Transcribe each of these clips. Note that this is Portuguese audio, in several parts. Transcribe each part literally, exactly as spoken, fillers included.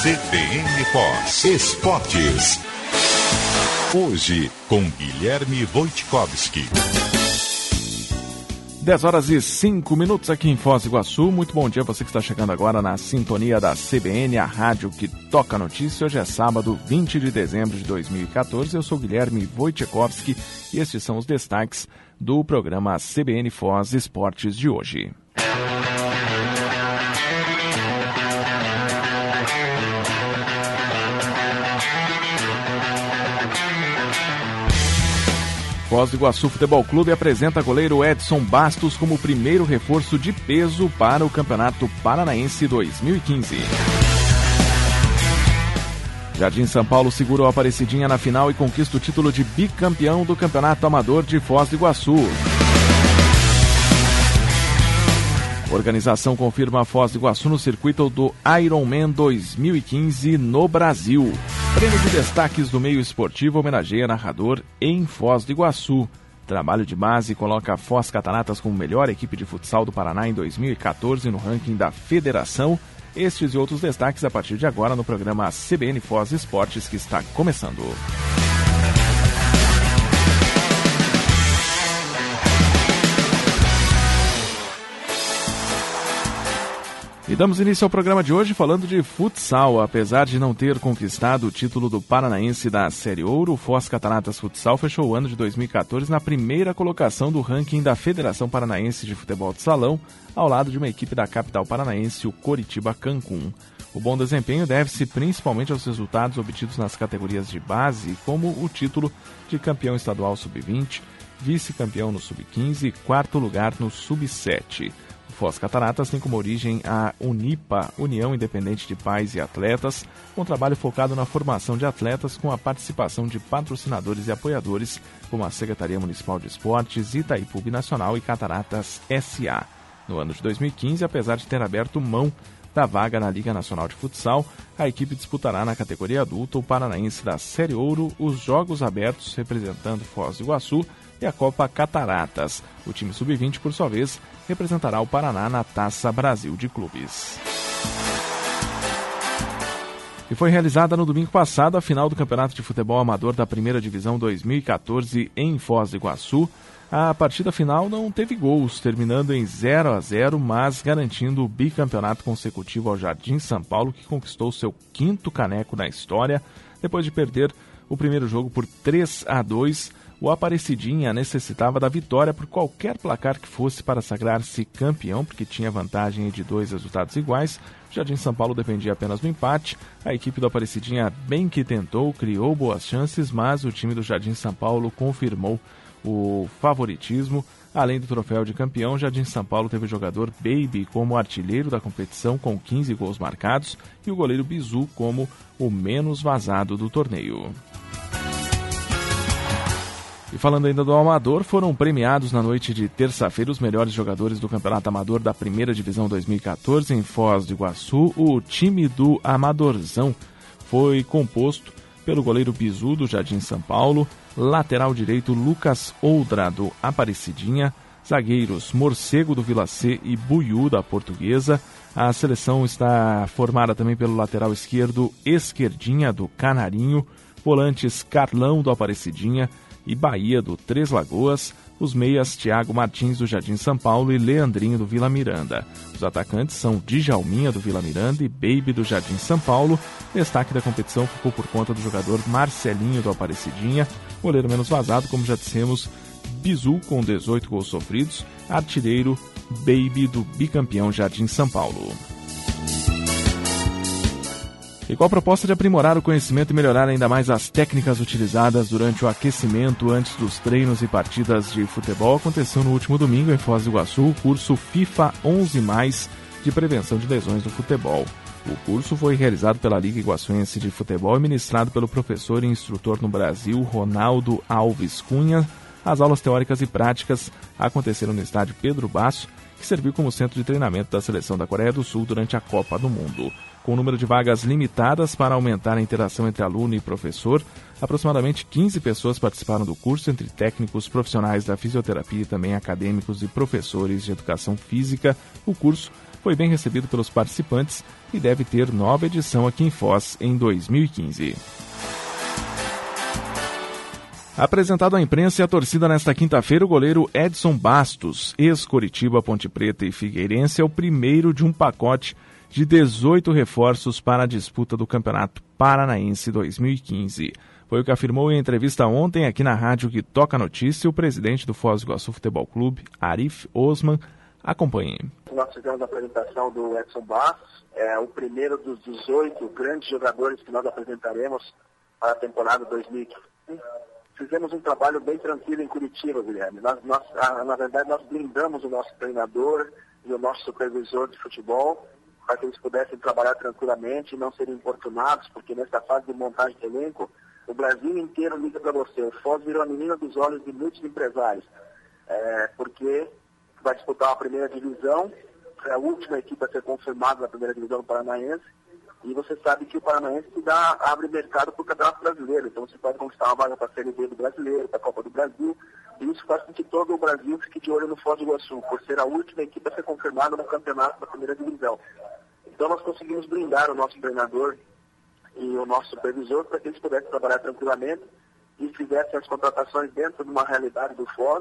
C B N Foz Esportes. Hoje, com Guilherme Wojtkowski. dez horas e cinco minutos aqui em Foz do Iguaçu. Muito bom dia a você que está chegando agora na sintonia da C B N, a rádio que toca notícia. Hoje é sábado, vinte de dezembro de dois mil e catorze. Eu sou Guilherme Wojtkowski e estes são os destaques do programa C B N Foz Esportes de hoje. Foz do Iguaçu Futebol Clube apresenta goleiro Edson Bastos como primeiro reforço de peso para o Campeonato Paranaense dois mil e quinze. Jardim São Paulo segura o Aparecidinha na final e conquista o título de bicampeão do Campeonato Amador de Foz do Iguaçu. Organização confirma a Foz do Iguaçu no circuito do Ironman dois mil e quinze no Brasil. Prêmio de destaques do meio esportivo homenageia narrador em Foz do Iguaçu. Trabalho de base coloca a Foz Cataratas como melhor equipe de futsal do Paraná em dois mil e catorze no ranking da Federação. Estes e outros destaques a partir de agora no programa C B N Foz Esportes, que está começando. E damos início ao programa de hoje falando de futsal. Apesar de não ter conquistado o título do Paranaense da Série Ouro, o Foz Cataratas Futsal fechou o ano de dois mil e catorze na primeira colocação do ranking da Federação Paranaense de Futebol de Salão, ao lado de uma equipe da capital paranaense, o Coritiba Cancún. O bom desempenho deve-se principalmente aos resultados obtidos nas categorias de base, como o título de campeão estadual sub vinte, vice-campeão no sub quinze e quarto lugar no sub sete. O Foz Cataratas tem como origem a Unipa, União Independente de Pais e Atletas, um trabalho focado na formação de atletas com a participação de patrocinadores e apoiadores, como a Secretaria Municipal de Esportes, Itaipu Binacional e Cataratas S A. No ano de dois mil e quinze, apesar de ter aberto mão da vaga na Liga Nacional de Futsal, a equipe disputará na categoria adulta o Paranaense da Série Ouro, os Jogos Abertos representando Foz do Iguaçu e a Copa Cataratas. O time sub vinte, por sua vez, representará o Paraná na Taça Brasil de Clubes. E foi realizada no domingo passado a final do Campeonato de Futebol Amador da Primeira Divisão dois mil e catorze em Foz do Iguaçu. A partida final não teve gols, terminando em zero a zero, mas garantindo o bicampeonato consecutivo ao Jardim São Paulo, que conquistou seu quinto caneco na história. Depois de perder o primeiro jogo por três a dois, o Aparecidinha necessitava da vitória por qualquer placar que fosse para sagrar-se campeão, porque tinha vantagem de dois resultados iguais. O Jardim São Paulo dependia apenas do empate. A equipe do Aparecidinha bem que tentou, criou boas chances, mas o time do Jardim São Paulo confirmou o favoritismo. Além do troféu de campeão, o Jardim São Paulo teve o jogador Baby como artilheiro da competição com quinze gols marcados e o goleiro Bizu como o menos vazado do torneio. E falando ainda do Amador, foram premiados na noite de terça-feira os melhores jogadores do Campeonato Amador da Primeira Divisão dois mil e catorze em Foz do Iguaçu. O time do Amadorzão foi composto pelo goleiro Bizu do Jardim São Paulo, lateral direito Lucas Oldra do Aparecidinha, zagueiros Morcego do Vila C e Buiú da Portuguesa. A seleção está formada também pelo lateral esquerdo Esquerdinha do Canarinho, volantes Carlão do Aparecidinha e Bahia do Três Lagoas, os meias Thiago Martins do Jardim São Paulo e Leandrinho do Vila Miranda. Os atacantes são Djalminha do Vila Miranda e Baby do Jardim São Paulo. Destaque da competição ficou por conta do jogador Marcelinho do Aparecidinha, goleiro menos vazado, como já dissemos, Bizu com dezoito gols sofridos, artilheiro Baby do bicampeão Jardim São Paulo. E com a proposta de aprimorar o conhecimento e melhorar ainda mais as técnicas utilizadas durante o aquecimento antes dos treinos e partidas de futebol, aconteceu no último domingo em Foz do Iguaçu o curso FIFA onze mais de prevenção de lesões no futebol. O curso foi realizado pela Liga Iguaçuense de Futebol e ministrado pelo professor e instrutor no Brasil, Ronaldo Alves Cunha. As aulas teóricas e práticas aconteceram no estádio Pedro Basso, que serviu como centro de treinamento da seleção da Coreia do Sul durante a Copa do Mundo. Com o número de vagas limitadas para aumentar a interação entre aluno e professor, aproximadamente quinze pessoas participaram do curso, entre técnicos profissionais da fisioterapia e também acadêmicos e professores de educação física. O curso foi bem recebido pelos participantes e deve ter nova edição aqui em Foz em dois mil e quinze. Apresentado à imprensa e à torcida nesta quinta-feira, o goleiro Edson Bastos, ex-Coritiba, Ponte Preta e Figueirense, é o primeiro de um pacote de dezoito reforços para a disputa do Campeonato Paranaense dois mil e quinze. Foi o que afirmou em entrevista ontem aqui na rádio que toca a notícia o presidente do Foz do Iguaçu Futebol Clube, Arif Osman. Acompanhe. Nós fizemos a apresentação do Edson Bastos, é o primeiro dos dezoito grandes jogadores que nós apresentaremos para a temporada dois mil e quinze. Fizemos um trabalho bem tranquilo em Curitiba, Guilherme. Nós, nós, na verdade, nós blindamos o nosso treinador e o nosso supervisor de futebol para que eles pudessem trabalhar tranquilamente e não serem importunados, porque nessa fase de montagem de elenco, o Brasil inteiro liga para você. O Foz virou a menina dos olhos de muitos empresários, é, porque vai disputar a primeira divisão, é a última equipe a ser confirmada na primeira divisão do Paranaense, e você sabe que o Paranaense dá, abre mercado para o Campeonato Brasileiro, então você pode conquistar uma vaga para a Série B do Brasileiro, para a Copa do Brasil, e isso faz com que todo o Brasil fique de olho no Foz do Iguaçu, por ser a última equipe a ser confirmada no campeonato da primeira divisão. Então nós conseguimos blindar o nosso treinador e o nosso supervisor para que eles pudessem trabalhar tranquilamente e fizessem as contratações dentro de uma realidade do Foz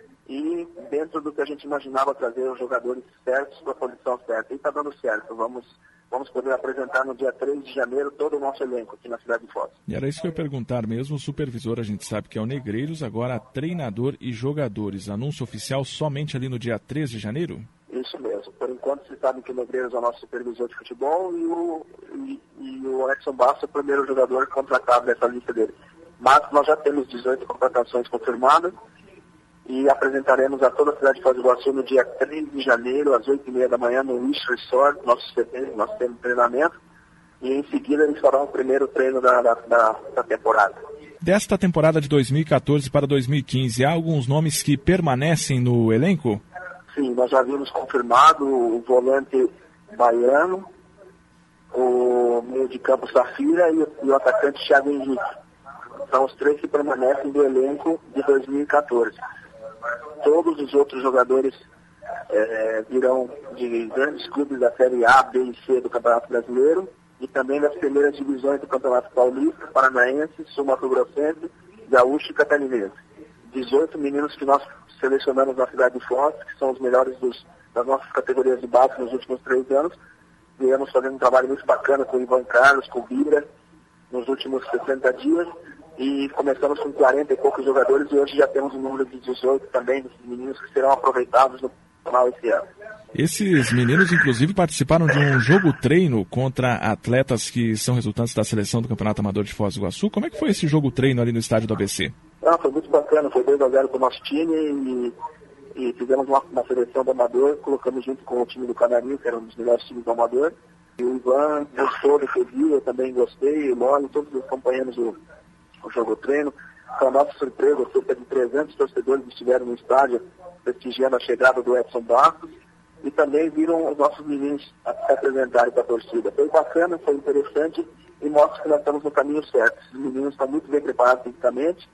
e dentro do que a gente imaginava trazer os jogadores certos para a posição certa. E está dando certo. Vamos, vamos poder apresentar no dia três de janeiro todo o nosso elenco aqui na cidade de Foz. E era isso que eu ia perguntar mesmo. O supervisor, a gente sabe que é o Negreiros, agora treinador e jogadores. Anúncio oficial somente ali no dia três de janeiro? Isso mesmo. Por enquanto, vocês sabem que o Negreiros é o nosso supervisor de futebol e o, e, e o Edson Bastos é o primeiro jogador contratado dessa lista dele. Mas nós já temos dezoito contratações confirmadas e apresentaremos a toda a cidade de Foz do Iguaçu no dia três de janeiro, às oito e meia da manhã, no Wish Resort, nosso C T, nosso centro de treinamento, e em seguida eles farão o primeiro treino da, da, da, da temporada. Desta temporada de dois mil e quatorze para dois mil e quinze, há alguns nomes que permanecem no elenco? Sim, nós já vimos confirmado o volante baiano, o meio de campo Safira e o, e o atacante Thiago Henrique. São os três que permanecem do elenco de dois mil e quatorze. Todos os outros jogadores é, virão de grandes clubes da Série A, B e C do Campeonato Brasileiro e também das primeiras divisões do Campeonato Paulista, Paranaense, Sul-Mato-Grossense, Gaúcho e Catarinense. dezoito meninos que nós selecionamos na cidade de Foz, que são os melhores dos, das nossas categorias de base nos últimos três anos. Viemos fazendo um trabalho muito bacana com o Ivan Carlos, com o Bira, nos últimos sessenta dias. E começamos com quarenta e poucos jogadores e hoje já temos um número de dezoito também desses meninos que serão aproveitados no final esse ano. Esses meninos, inclusive, participaram de um jogo-treino contra atletas que são resultantes da seleção do Campeonato Amador de Foz do Iguaçu. Como é que foi esse jogo-treino ali no estádio do A B C? Ah, foi muito bacana, foi dois a zero para o nosso time e, e fizemos uma, uma seleção do Amador, colocamos junto com o time do Canarinho, que era um dos melhores times do Amador. E o Ivan gostou do que eu vi, eu também gostei, o Lolo, todos os companheiros do o jogo-treino. Com a nossa surpresa, cerca de trezentos torcedores estiveram no estádio prestigiando a chegada do Edson Bastos e também viram os nossos meninos se apresentarem para a torcida. Foi bacana, foi interessante e mostra que nós estamos no caminho certo. Os meninos estão muito bem preparados fisicamente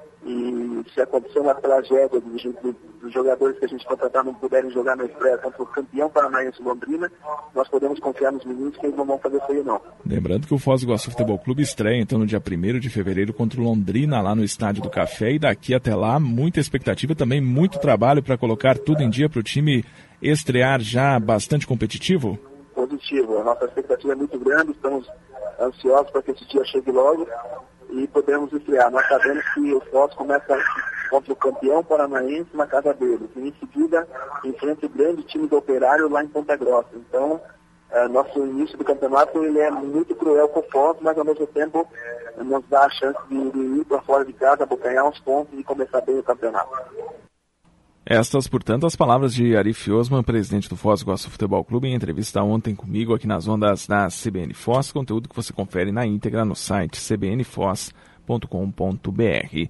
e se acontecer uma tragédia dos jogadores que a gente contratar não puderem jogar na estreia contra o campeão paranaense Londrina, nós podemos confiar nos meninos que eles não vão fazer feio não. Lembrando que o Foz do Iguaçu Futebol Clube estreia então no dia primeiro de fevereiro contra o Londrina lá no Estádio do Café e daqui até lá muita expectativa, também muito trabalho para colocar tudo em dia para o time estrear já bastante competitivo? Positivo, a nossa expectativa é muito grande, estamos ansiosos para que esse dia chegue logo e podemos estrear. Nós sabemos que o Foz começa contra o campeão paranaense na casa deles. E em seguida, enfrenta o grande time do Operário lá em Ponta Grossa. Então, é, nosso início do campeonato ele é muito cruel com o Foz, mas ao mesmo tempo nos dá a chance de, de ir para fora de casa, abocanhar uns pontos e começar bem o campeonato. Estas, portanto, as palavras de Arif Osman, presidente do Foz do Iguaçu Futebol Clube, em entrevista ontem comigo aqui nas ondas da C B N Foz, conteúdo que você confere na íntegra no site c b n foz ponto com ponto b r.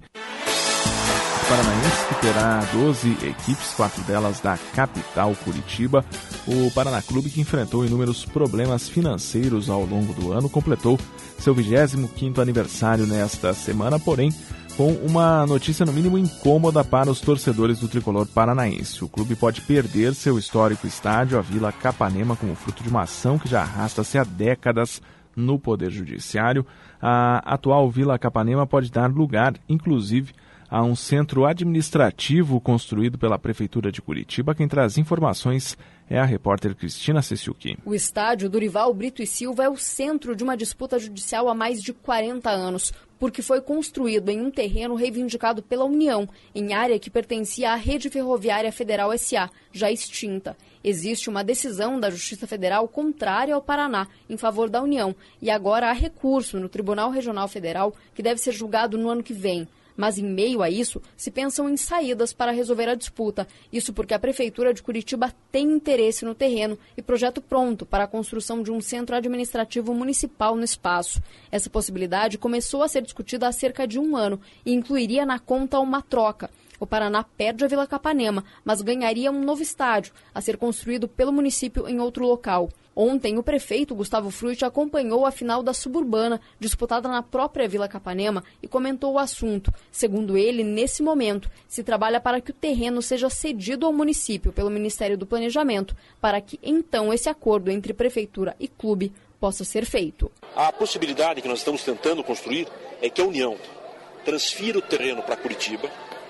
O Paranaense, que terá doze equipes, quatro delas da capital Curitiba, o Paraná Clube, que enfrentou inúmeros problemas financeiros ao longo do ano, completou seu vigésimo quinto aniversário nesta semana, porém, com uma notícia no mínimo incômoda para os torcedores do tricolor paranaense. O clube pode perder seu histórico estádio, a Vila Capanema, como fruto de uma ação que já arrasta-se há décadas no Poder Judiciário. A atual Vila Capanema pode dar lugar, inclusive, a um centro administrativo construído pela Prefeitura de Curitiba. Quem traz informações é a repórter Cristina Sessiuki. O estádio Dorival Brito e Silva é o centro de uma disputa judicial há mais de quarenta anos, porque foi construído em um terreno reivindicado pela União, em área que pertencia à Rede Ferroviária Federal S A, já extinta. Existe uma decisão da Justiça Federal contrária ao Paraná, em favor da União, e agora há recurso no Tribunal Regional Federal, que deve ser julgado no ano que vem. Mas, em meio a isso, se pensam em saídas para resolver a disputa. Isso porque a Prefeitura de Curitiba tem interesse no terreno e projeto pronto para a construção de um centro administrativo municipal no espaço. Essa possibilidade começou a ser discutida há cerca de um ano e incluiria na conta uma troca. O Paraná perde a Vila Capanema, mas ganharia um novo estádio, a ser construído pelo município em outro local. Ontem, o prefeito Gustavo Frutti acompanhou a final da Suburbana, disputada na própria Vila Capanema, e comentou o assunto. Segundo ele, nesse momento, se trabalha para que o terreno seja cedido ao município pelo Ministério do Planejamento, para que, então, esse acordo entre prefeitura e clube possa ser feito. A possibilidade que nós estamos tentando construir é que a União transfira o terreno para Curitiba,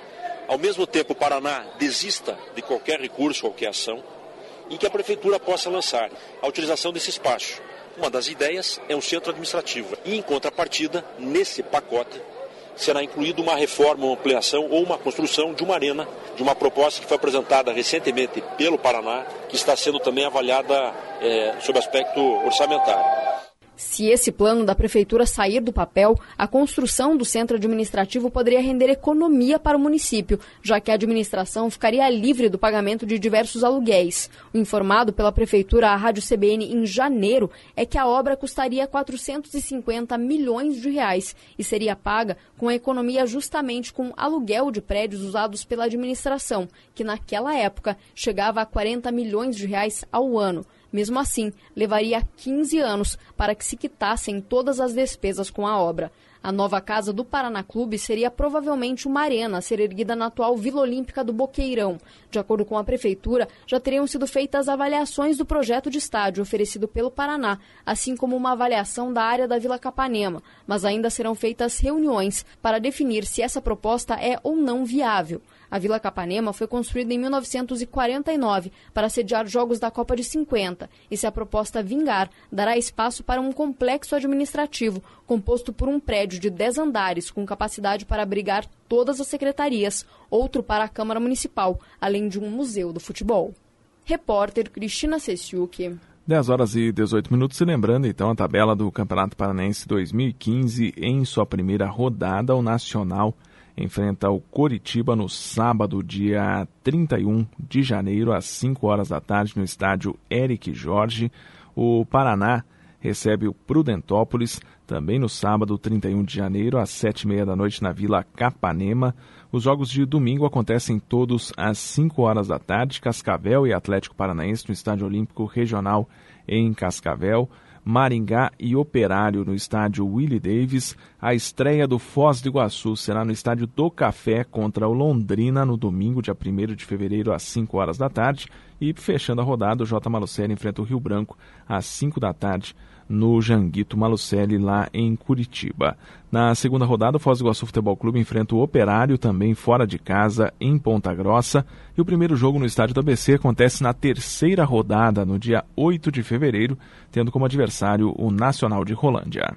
ao mesmo tempo o Paraná desista de qualquer recurso, qualquer ação, e que a Prefeitura possa lançar a utilização desse espaço. Uma das ideias é um centro administrativo. E, em contrapartida, nesse pacote, será incluído uma reforma, uma ampliação ou uma construção de uma arena, de uma proposta que foi apresentada recentemente pelo Paraná, que está sendo também avaliada é, sob aspecto orçamentário. Se esse plano da Prefeitura sair do papel, a construção do centro administrativo poderia render economia para o município, já que a administração ficaria livre do pagamento de diversos aluguéis. O informado pela Prefeitura à Rádio C B N em janeiro é que a obra custaria quatrocentos e cinquenta milhões de reais e seria paga com a economia justamente com aluguel de prédios usados pela administração, que naquela época chegava a quarenta milhões de reais ao ano. Mesmo assim, levaria quinze anos para que se quitassem todas as despesas com a obra. A nova casa do Paraná Clube seria provavelmente uma arena a ser erguida na atual Vila Olímpica do Boqueirão. De acordo com a Prefeitura, já teriam sido feitas avaliações do projeto de estádio oferecido pelo Paraná, assim como uma avaliação da área da Vila Capanema, mas ainda serão feitas reuniões para definir se essa proposta é ou não viável. A Vila Capanema foi construída em mil novecentos e quarenta e nove para sediar jogos da Copa de cinquenta e, se a proposta vingar, dará espaço para um complexo administrativo composto por um prédio de dez andares com capacidade para abrigar todas as secretarias, outro para a Câmara Municipal, além de um museu do futebol. Repórter Cristina Sessiuki. dez horas e dezoito minutos, e lembrando então a tabela do Campeonato Paranaense dois mil e quinze. Em sua primeira rodada, o Nacional enfrenta o Coritiba no sábado, dia trinta e um de janeiro, às cinco horas da tarde, no estádio Eric Jorge. O Paraná recebe o Prudentópolis, também no sábado, trinta e um de janeiro, às sete e meia da noite, na Vila Capanema. Os jogos de domingo acontecem todos às cinco horas da tarde. Cascavel e Atlético Paranaense no Estádio Olímpico Regional em Cascavel. Maringá e Operário no estádio Willie Davis. A estreia do Foz do Iguaçu será no estádio do Café contra o Londrina no domingo, dia primeiro de fevereiro, às cinco horas da tarde. E fechando a rodada, o J. Malucelli enfrenta o Rio Branco às cinco da tarde no Janguito Malucelli, lá em Curitiba. Na segunda rodada, o Foz do Iguaçu Futebol Clube enfrenta o Operário, também fora de casa, em Ponta Grossa. E o primeiro jogo no estádio do A B C acontece na terceira rodada, no dia oito de fevereiro, tendo como adversário o Nacional de Rolândia.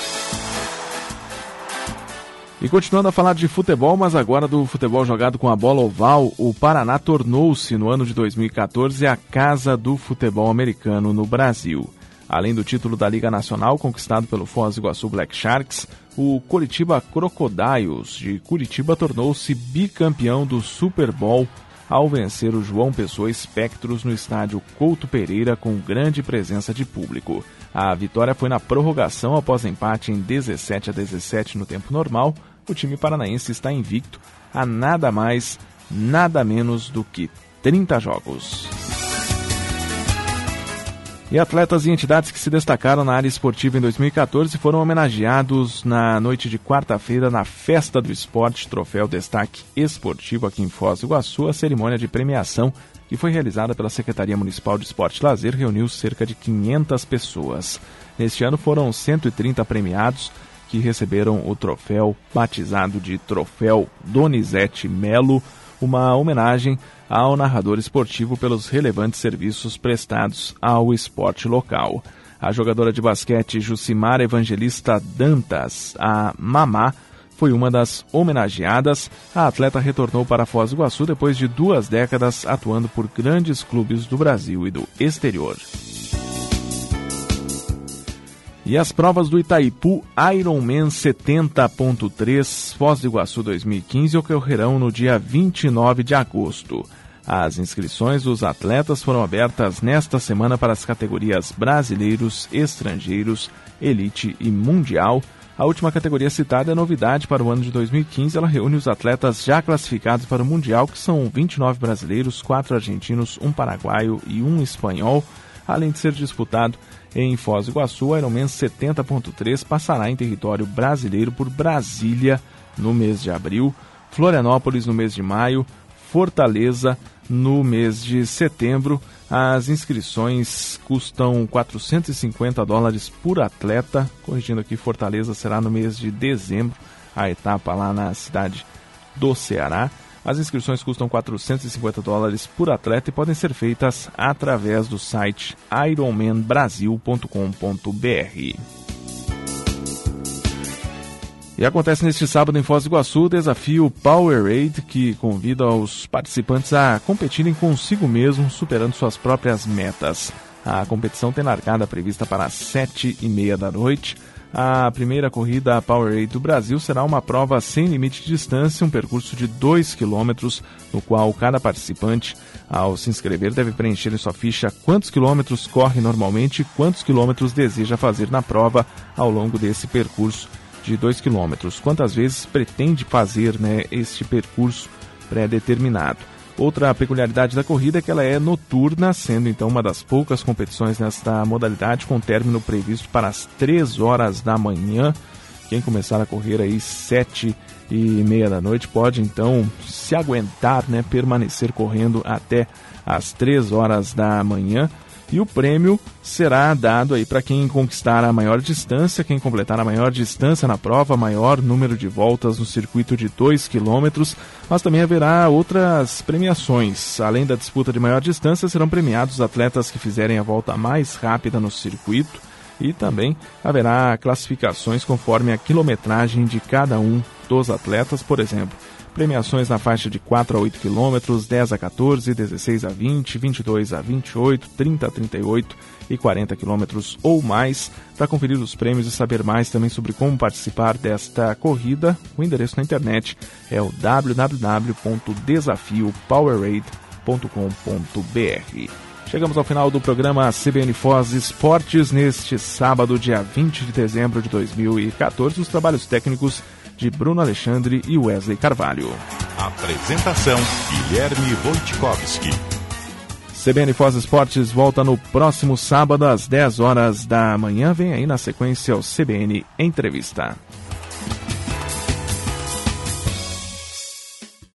E continuando a falar de futebol, mas agora do futebol jogado com a bola oval, o Paraná tornou-se, no ano de dois mil e catorze, a casa do futebol americano no Brasil. Além do título da Liga Nacional, conquistado pelo Foz do Iguaçu Black Sharks, o Curitiba Crocodiles de Curitiba tornou-se bicampeão do Super Bowl ao vencer o João Pessoa Spectros no estádio Couto Pereira, com grande presença de público. A vitória foi na prorrogação após empate em dezessete a dezessete no tempo normal. O time paranaense está invicto a nada mais, nada menos do que trinta jogos. E atletas e entidades que se destacaram na área esportiva em dois mil e catorze foram homenageados na noite de quarta-feira na Festa do Esporte Troféu Destaque Esportivo aqui em Foz do Iguaçu. A cerimônia de premiação, que foi realizada pela Secretaria Municipal de Esporte e Lazer, reuniu cerca de quinhentas pessoas. Neste ano foram cento e trinta premiados que receberam o troféu batizado de Troféu Donizete Melo, uma homenagem ao narrador esportivo pelos relevantes serviços prestados ao esporte local. A jogadora de basquete Jucimara Evangelista Dantas, a Mamá, foi uma das homenageadas. A atleta retornou para Foz do Iguaçu depois de duas décadas atuando por grandes clubes do Brasil e do exterior. E as provas do Itaipu Ironman setenta ponto três Foz do Iguaçu dois mil e quinze ocorrerão no dia vinte e nove de agosto. As inscrições dos atletas foram abertas nesta semana para as categorias brasileiros, estrangeiros, elite e mundial. A última categoria citada é novidade para o ano de dois mil e quinze. Ela reúne os atletas já classificados para o mundial, que são vinte e nove brasileiros, quatro argentinos, um paraguaio e um espanhol. Além de ser disputado em Foz do Iguaçu, o Ironman setenta ponto três passará em território brasileiro por Brasília no mês de abril, Florianópolis no mês de maio, Fortaleza no mês de setembro. As inscrições custam quatrocentos e cinquenta dólares por atleta. Corrigindo aqui, Fortaleza será no mês de dezembro, a etapa lá na cidade do Ceará. As inscrições custam quatrocentos e cinquenta dólares por atleta e podem ser feitas através do site ironman brasil ponto com ponto b r. E acontece neste sábado em Foz do Iguaçu o desafio Powerade, que convida os participantes a competirem consigo mesmo, superando suas próprias metas. A competição tem largada prevista para as sete e meia da noite. A primeira corrida Powerade do Brasil será uma prova sem limite de distância, um percurso de dois quilômetros, no qual cada participante, ao se inscrever, deve preencher em sua ficha quantos quilômetros corre normalmente e quantos quilômetros deseja fazer na prova ao longo desse percurso de dois quilômetros. Quantas vezes pretende fazer, né, este percurso pré-determinado. Outra peculiaridade da corrida é que ela é noturna, sendo então uma das poucas competições nesta modalidade, com término previsto para as três horas da manhã. Quem começar a correr aí sete e meia da noite pode então se aguentar, né, permanecer correndo até as três horas da manhã. E o prêmio será dado aí para quem conquistar a maior distância, quem completar a maior distância na prova, maior número de voltas no circuito de dois quilômetros, mas também haverá outras premiações. Além da disputa de maior distância, serão premiados os atletas que fizerem a volta mais rápida no circuito e também haverá classificações conforme a quilometragem de cada um dos atletas, por exemplo. Premiações na faixa de quatro a oito quilômetros, dez a quatorze, dezesseis a vinte, vinte e dois a vinte e oito, trinta a trinta e oito e quarenta quilômetros ou mais. Para conferir os prêmios e saber mais também sobre como participar desta corrida, o endereço na internet é o w w w ponto desafio powerade ponto com ponto b r. Chegamos ao final do programa C B N Foz Esportes neste sábado, dia vinte de dezembro de dois mil e catorze. Os trabalhos técnicos de Bruno Alexandre e Wesley Carvalho. Apresentação: Guilherme Wojtkowski. C B N Foz Esportes volta no próximo sábado às dez horas da manhã. Vem aí na sequência o C B N Entrevista.